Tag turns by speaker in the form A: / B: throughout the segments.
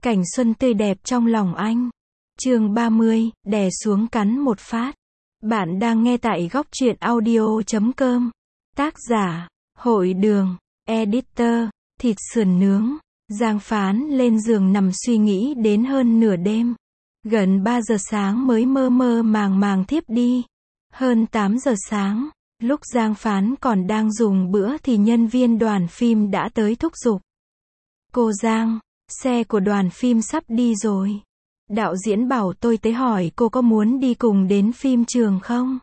A: Cảnh xuân tươi đẹp trong lòng anh. Chương 30, đè xuống cắn một phát. Bạn đang nghe tại góc truyện audio.com. Tác giả, Hội Đường, Editor, thịt sườn nướng. Giang Phán lên giường nằm suy nghĩ đến hơn nửa đêm. Gần 3 giờ sáng mới mơ mơ màng màng thiếp đi. Hơn 8 giờ sáng, lúc Giang Phán còn đang dùng bữa thì nhân viên đoàn phim đã tới thúc giục. Cô Giang, xe của đoàn phim sắp đi rồi. Đạo diễn bảo tôi tới hỏi cô có muốn đi cùng đến phim trường không?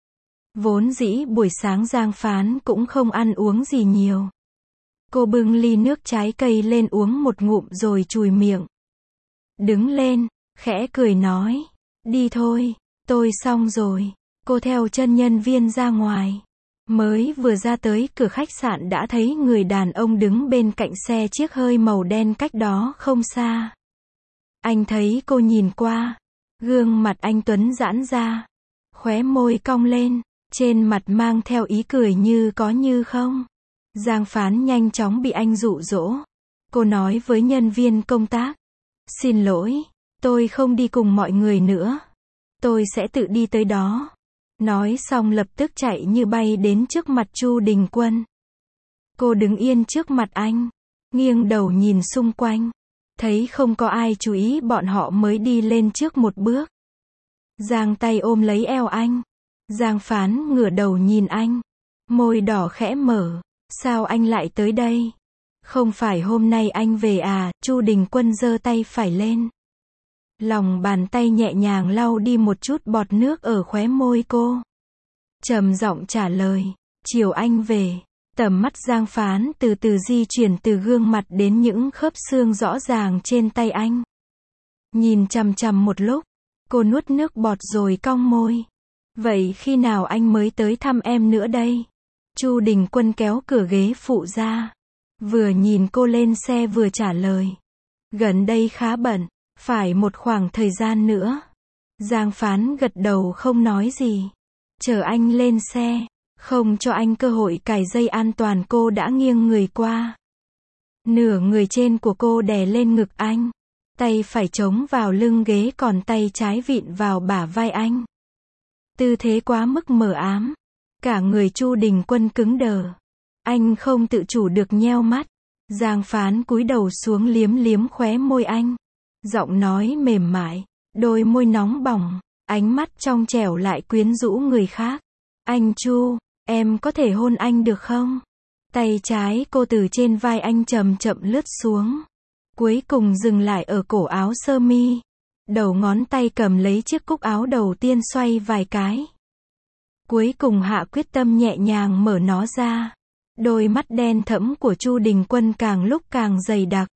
A: Vốn dĩ buổi sáng Giang Phán cũng không ăn uống gì nhiều. Cô bưng ly nước trái cây lên uống một ngụm rồi chùi miệng. Đứng lên, khẽ cười nói, đi thôi, tôi xong rồi. Cô theo chân nhân viên ra ngoài. Mới vừa ra tới cửa khách sạn đã thấy người đàn ông đứng bên cạnh xe chiếc hơi màu đen cách đó không xa. Anh thấy cô nhìn qua. Gương mặt anh tuấn giãn ra. Khóe môi cong lên. Trên mặt mang theo ý cười như có như không. Giang Phán nhanh chóng bị anh dụ dỗ. Cô nói với nhân viên công tác. Xin lỗi, tôi không đi cùng mọi người nữa. Tôi sẽ tự đi tới đó. Nói xong lập tức chạy như bay đến trước mặt Chu Đình Quân. Cô đứng yên trước mặt anh, nghiêng đầu nhìn xung quanh, thấy không có ai chú ý bọn họ mới đi lên trước một bước. Giang tay ôm lấy eo anh. Giang Phán ngửa đầu nhìn anh, môi đỏ khẽ mở, sao anh lại tới đây? Không phải hôm nay anh về à? Chu Đình Quân giơ tay phải lên. Lòng bàn tay nhẹ nhàng lau đi một chút bọt nước ở khóe môi cô. Trầm giọng trả lời, chiều anh về. Tầm mắt Giang Phán từ từ di chuyển từ gương mặt đến những khớp xương rõ ràng trên tay anh. Nhìn chằm chằm một lúc, cô nuốt nước bọt rồi cong môi. Vậy khi nào anh mới tới thăm em nữa đây? Chu Đình Quân kéo cửa ghế phụ ra. Vừa nhìn cô lên xe vừa trả lời. Gần đây khá bận. Phải một khoảng thời gian nữa. Giang Phán gật đầu không nói gì. Chờ anh lên xe. Không cho anh cơ hội cài dây an toàn cô đã nghiêng người qua. Nửa người trên của cô đè lên ngực anh. Tay phải chống vào lưng ghế còn tay trái vịn vào bả vai anh. Tư thế quá mức mờ ám. Cả người Chu Đình Quân cứng đờ. Anh không tự chủ được nheo mắt. Giang Phán cúi đầu xuống liếm liếm khóe môi anh. Giọng nói mềm mại, đôi môi nóng bỏng, ánh mắt trong trẻo lại quyến rũ người khác. Anh Chu, em có thể hôn anh được không? Tay trái cô từ trên vai anh chậm chậm lướt xuống. Cuối cùng dừng lại ở cổ áo sơ mi. Đầu ngón tay cầm lấy chiếc cúc áo đầu tiên xoay vài cái. Cuối cùng hạ quyết tâm nhẹ nhàng mở nó ra. Đôi mắt đen thẫm của Chu Đình Quân càng lúc càng dày đặc.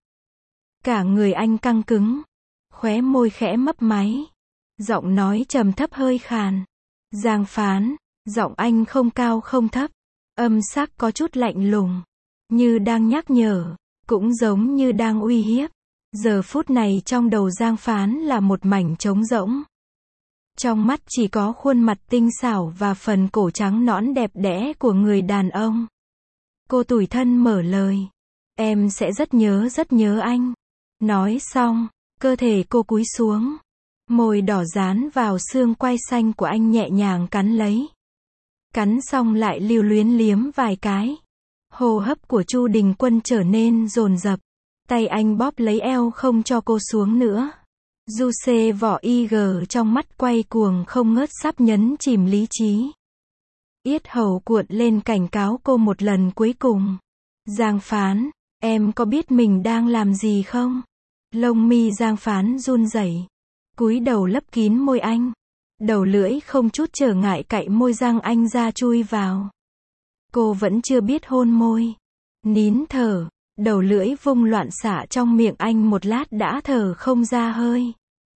A: Cả người anh căng cứng. Khóe môi khẽ mấp máy. Giọng nói trầm thấp hơi khàn. Giang Phán, giọng anh không cao không thấp. Âm sắc có chút lạnh lùng. Như đang nhắc nhở, cũng giống như đang uy hiếp. Giờ phút này trong đầu Giang Phán là một mảnh trống rỗng. Trong mắt chỉ có khuôn mặt tinh xảo và phần cổ trắng nõn đẹp đẽ của người đàn ông. Cô tủi thân mở lời. Em sẽ rất nhớ anh. Nói xong, cơ thể cô cúi xuống. Môi đỏ dán vào xương quai xanh của anh nhẹ nhàng cắn lấy. Cắn xong lại lưu luyến liếm vài cái. Hô hấp của Chu Đình Quân trở nên dồn dập. Tay anh bóp lấy eo không cho cô xuống nữa. Du xê vỏ IG trong mắt quay cuồng không ngớt sắp nhấn chìm lý trí. Yết hầu cuộn lên cảnh cáo cô một lần cuối cùng. Giang Phán, em có biết mình đang làm gì không? Lông mi Giang Phán run rẩy, cúi đầu lấp kín môi anh. Đầu lưỡi không chút trở ngại cạy môi răng anh ra chui vào. Cô vẫn chưa biết hôn môi. Nín thở, đầu lưỡi vung loạn xả trong miệng anh một lát đã thở không ra hơi.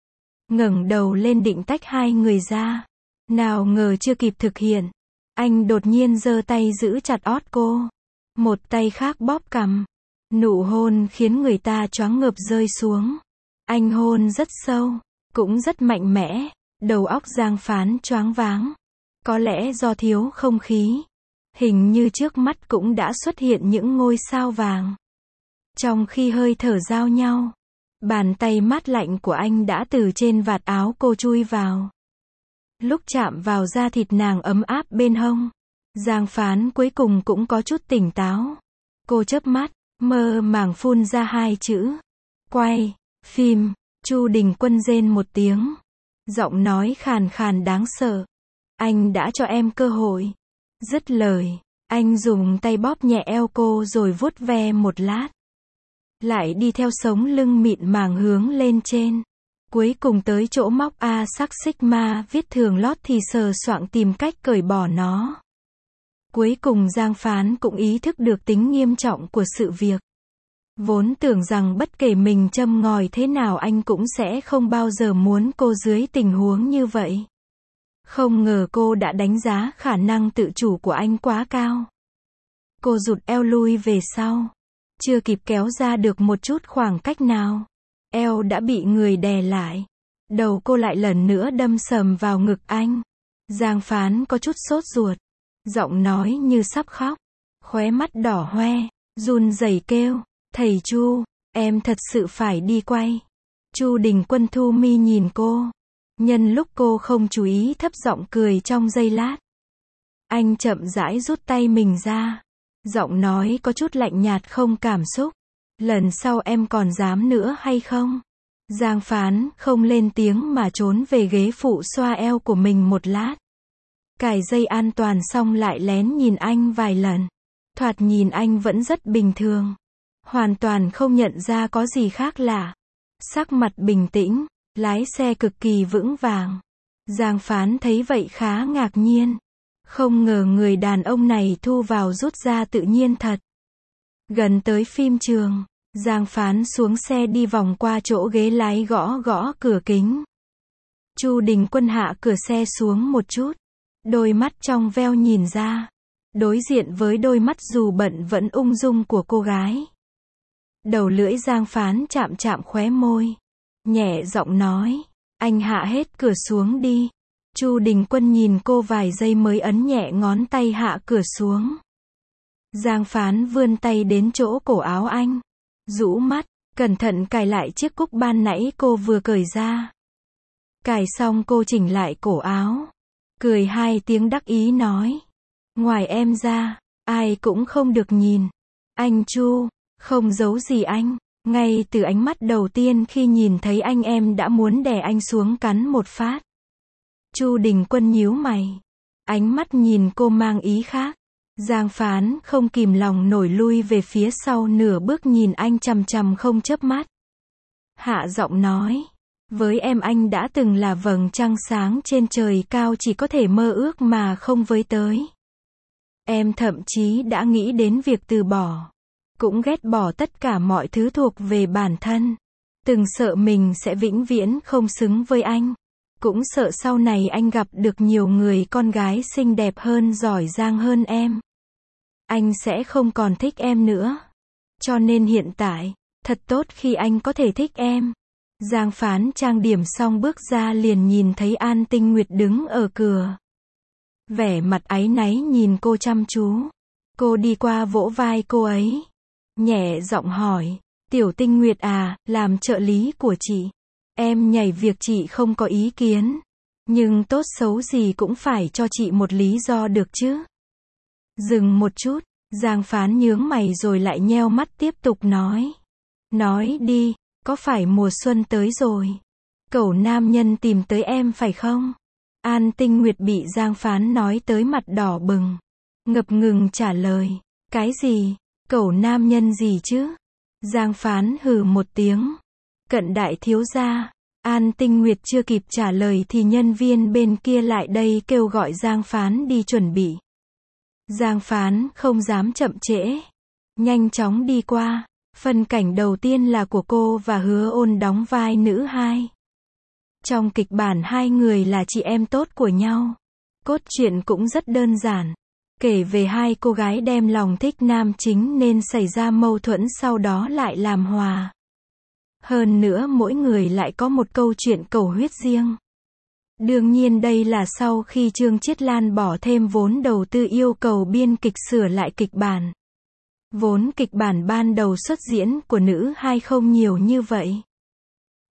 A: Ngẩng đầu lên định tách hai người ra. Nào ngờ chưa kịp thực hiện. Anh đột nhiên giơ tay giữ chặt ót cô. Một tay khác bóp cằm. Nụ hôn khiến người ta choáng ngợp rơi xuống. Anh hôn rất sâu, cũng rất mạnh mẽ. Đầu óc Giang Phán choáng váng. Có lẽ do thiếu không khí. Hình như trước mắt cũng đã xuất hiện những ngôi sao vàng. Trong khi hơi thở giao nhau, Bàn tay mát lạnh của anh đã từ trên vạt áo cô chui vào. Lúc chạm vào da thịt nàng ấm áp bên hông, Giang Phán cuối cùng cũng có chút tỉnh táo. Cô chớp mắt, mơ màng phun ra hai chữ. Quay, phim. Chu Đình Quân rên một tiếng. Giọng nói khàn khàn đáng sợ. Anh đã cho em cơ hội. Dứt lời, anh dùng tay bóp nhẹ eo cô rồi vuốt ve một lát. Lại đi theo sống lưng mịn màng hướng lên trên. Cuối cùng tới chỗ móc A sắc sigma viết thường lót thì sờ soạng tìm cách cởi bỏ nó. Cuối cùng Giang Phán cũng ý thức được tính nghiêm trọng của sự việc. Vốn tưởng rằng bất kể mình châm ngòi thế nào anh cũng sẽ không bao giờ muốn cô dưới tình huống như vậy. Không ngờ cô đã đánh giá khả năng tự chủ của anh quá cao. Cô rụt eo lui về sau. Chưa kịp kéo ra được một chút khoảng cách nào, eo đã bị người đè lại. Đầu cô lại lần nữa đâm sầm vào ngực anh. Giang Phán có chút sốt ruột. Giọng nói như sắp khóc. Khóe mắt đỏ hoe, run rẩy kêu. Thầy Chu, em thật sự phải đi quay. Chu Đình Quân thu mi nhìn cô. Nhân lúc cô không chú ý thấp giọng cười trong giây lát. Anh chậm rãi rút tay mình ra. Giọng nói có chút lạnh nhạt không cảm xúc. Lần sau em còn dám nữa hay không? Giang Phán không lên tiếng mà trốn về ghế phụ xoa eo của mình một lát. Cài dây an toàn xong lại lén nhìn anh vài lần. Thoạt nhìn anh vẫn rất bình thường. Hoàn toàn không nhận ra có gì khác lạ. Sắc mặt bình tĩnh, lái xe cực kỳ vững vàng. Giang Phán thấy vậy khá ngạc nhiên. Không ngờ người đàn ông này thu vào rút ra tự nhiên thật. Gần tới phim trường, Giang Phán xuống xe đi vòng qua chỗ ghế lái gõ gõ cửa kính. Chu Đình Quân hạ cửa xe xuống một chút. Đôi mắt trong veo nhìn ra. Đối diện với đôi mắt dù bận vẫn ung dung của cô gái. Đầu lưỡi Giang Phán chạm chạm khóe môi. Nhẹ giọng nói. Anh hạ hết cửa xuống đi. Chu Đình Quân nhìn cô vài giây mới ấn nhẹ ngón tay hạ cửa xuống. Giang Phán vươn tay đến chỗ cổ áo anh. Rũ mắt, cẩn thận cài lại chiếc cúc ban nãy cô vừa cởi ra. Cài xong cô chỉnh lại cổ áo. Cười hai tiếng đắc ý nói. Ngoài em ra, ai cũng không được nhìn. Anh Chu, không giấu gì anh. Ngay từ ánh mắt đầu tiên khi nhìn thấy anh em đã muốn đè anh xuống cắn một phát. Chu Đình Quân nhíu mày. Ánh mắt nhìn cô mang ý khác. Giang Phán không kìm lòng nổi lui về phía sau nửa bước nhìn anh chằm chằm không chớp mắt. Hạ giọng nói. Với em anh đã từng là vầng trăng sáng trên trời cao chỉ có thể mơ ước mà không với tới. Em thậm chí đã nghĩ đến việc từ bỏ. Cũng ghét bỏ tất cả mọi thứ thuộc về bản thân. Từng sợ mình sẽ vĩnh viễn không xứng với anh. Cũng sợ sau này anh gặp được nhiều người con gái xinh đẹp hơn giỏi giang hơn em. Anh sẽ không còn thích em nữa. Cho nên hiện tại, thật tốt khi anh có thể thích em. Giang Phán trang điểm xong bước ra liền nhìn thấy An Tinh Nguyệt đứng ở cửa. Vẻ mặt áy náy nhìn cô chăm chú. Cô đi qua vỗ vai cô ấy. Nhẹ giọng hỏi. Tiểu Tinh Nguyệt à, làm trợ lý của chị. Em nhảy việc chị không có ý kiến. Nhưng tốt xấu gì cũng phải cho chị một lý do được chứ. Dừng một chút, Giang Phán nhướng mày rồi lại nheo mắt tiếp tục nói. Nói đi, có phải mùa xuân tới rồi? Cẩu nam nhân tìm tới em phải không? An Tinh Nguyệt bị Giang Phán nói tới mặt đỏ bừng. Ngập ngừng trả lời. Cái gì? Cẩu nam nhân gì chứ? Giang Phán hừ một tiếng. Cận đại thiếu gia. An Tinh Nguyệt chưa kịp trả lời thì nhân viên bên kia lại đây kêu gọi Giang Phán đi chuẩn bị. Giang Phán không dám chậm trễ. Nhanh chóng đi qua. Phân cảnh đầu tiên là của cô và Hứa Ôn đóng vai nữ hai. Trong kịch bản hai người là chị em tốt của nhau. Cốt truyện cũng rất đơn giản. Kể về hai cô gái đem lòng thích nam chính nên xảy ra mâu thuẫn sau đó lại làm hòa. Hơn nữa mỗi người lại có một câu chuyện cầu huyết riêng. Đương nhiên đây là sau khi Trương Chiết Lan bỏ thêm vốn đầu tư yêu cầu biên kịch sửa lại kịch bản. Vốn kịch bản ban đầu xuất diễn của nữ hai không nhiều như vậy.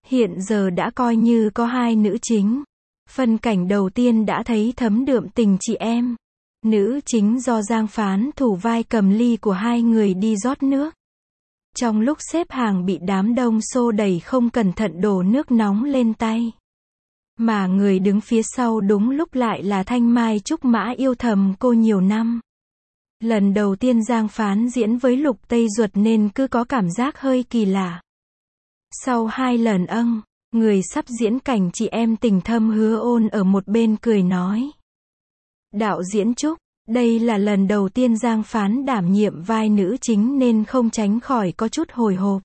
A: Hiện giờ đã coi như có hai nữ chính. Phân cảnh đầu tiên đã thấy thấm đượm tình chị em. Nữ chính do Giang Phán thủ vai cầm ly của hai người đi rót nước. Trong lúc xếp hàng bị đám đông xô đẩy không cẩn thận đổ nước nóng lên tay. Mà người đứng phía sau đúng lúc lại là Thanh Mai Trúc Mã yêu thầm cô nhiều năm. Lần đầu tiên Giang Phán diễn với Lục Tây Duật nên cứ có cảm giác hơi kỳ lạ. Sau 2 lần người sắp diễn cảnh chị em tình thâm Hứa Ôn ở một bên cười nói. Đạo diễn Trúc, đây là lần đầu tiên Giang Phán đảm nhiệm vai nữ chính nên không tránh khỏi có chút hồi hộp.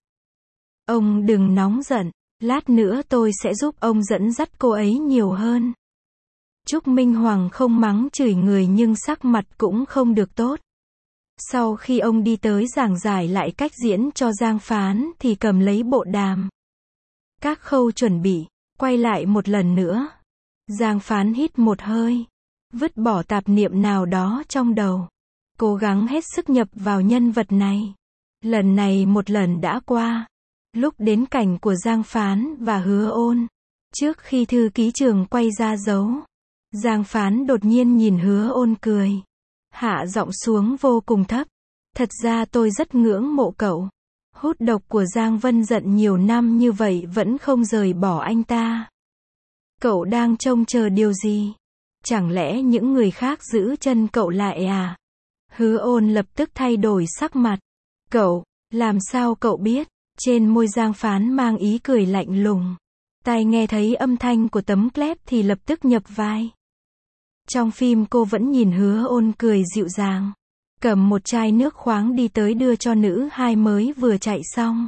A: Ông đừng nóng giận, lát nữa tôi sẽ giúp ông dẫn dắt cô ấy nhiều hơn. Trúc Minh Hoàng không mắng chửi người nhưng sắc mặt cũng không được tốt. Sau khi ông đi tới giảng giải lại cách diễn cho Giang Phán thì cầm lấy bộ đàm. Các khâu chuẩn bị, quay lại một lần nữa. Giang Phán hít một hơi, vứt bỏ tạp niệm nào đó trong đầu. Cố gắng hết sức nhập vào nhân vật này. Lần này một lần đã qua. Lúc đến cảnh của Giang Phán và Hứa Ôn, trước khi thư ký trường quay ra dấu, Giang Phán đột nhiên nhìn Hứa Ôn cười. Hạ giọng xuống vô cùng thấp. Thật ra tôi rất ngưỡng mộ cậu. Hút độc của Giang Vân Dận nhiều năm như vậy vẫn không rời bỏ anh ta. Cậu đang trông chờ điều gì? Chẳng lẽ những người khác giữ chân cậu lại à? Hứa Ôn lập tức thay đổi sắc mặt. Cậu, làm sao cậu biết? Trên môi Giang Phán mang ý cười lạnh lùng. Tai nghe thấy âm thanh của tấm klep thì lập tức nhập vai. Trong phim cô vẫn nhìn Hứa Ôn cười dịu dàng. Cầm một chai nước khoáng đi tới đưa cho nữ hai mới vừa chạy xong.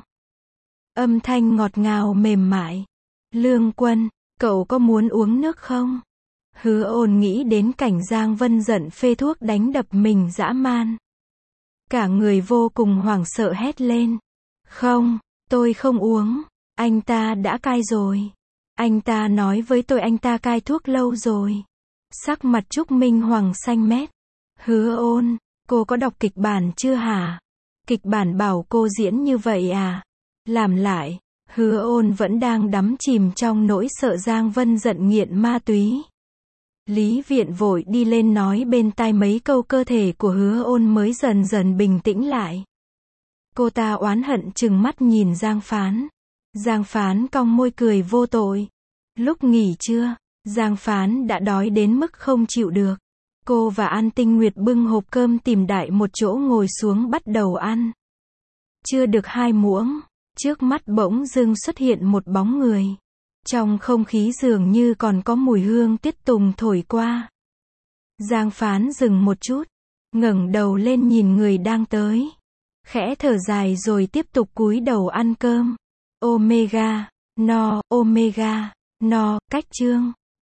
A: Âm thanh ngọt ngào mềm mại. Lương Quân, cậu có muốn uống nước không? Hứa Ôn nghĩ đến cảnh Giang Vân Dận phê thuốc đánh đập mình dã man. Cả người vô cùng hoảng sợ hét lên. Không, tôi không uống. Anh ta đã cai rồi. Anh ta nói với tôi anh ta cai thuốc lâu rồi. Sắc mặt Trúc Minh Hoàng xanh mét. Hứa Ôn, cô có đọc kịch bản chưa hả? Kịch bản bảo cô diễn như vậy à? Làm lại. Hứa Ôn vẫn đang đắm chìm trong nỗi sợ Giang Vân Dận nghiện ma túy. Lý Viện vội đi lên nói bên tai mấy câu, cơ thể của Hứa Ôn mới dần dần bình tĩnh lại. Cô ta oán hận trừng mắt nhìn Giang Phán. Giang Phán cong môi cười vô tội. Lúc nghỉ trưa, Giang Phán đã đói đến mức không chịu được. Cô và An Tinh Nguyệt bưng hộp cơm tìm đại một chỗ ngồi xuống bắt đầu ăn. Chưa được 2 muỗng, trước mắt bỗng dưng xuất hiện một bóng người. Trong không khí dường như còn có mùi hương tiết tùng thổi qua. Giang Phán dừng một chút, ngẩng đầu lên nhìn người đang tới. Khẽ thở dài rồi tiếp tục cúi đầu ăn cơm. Omega, no, cách chương.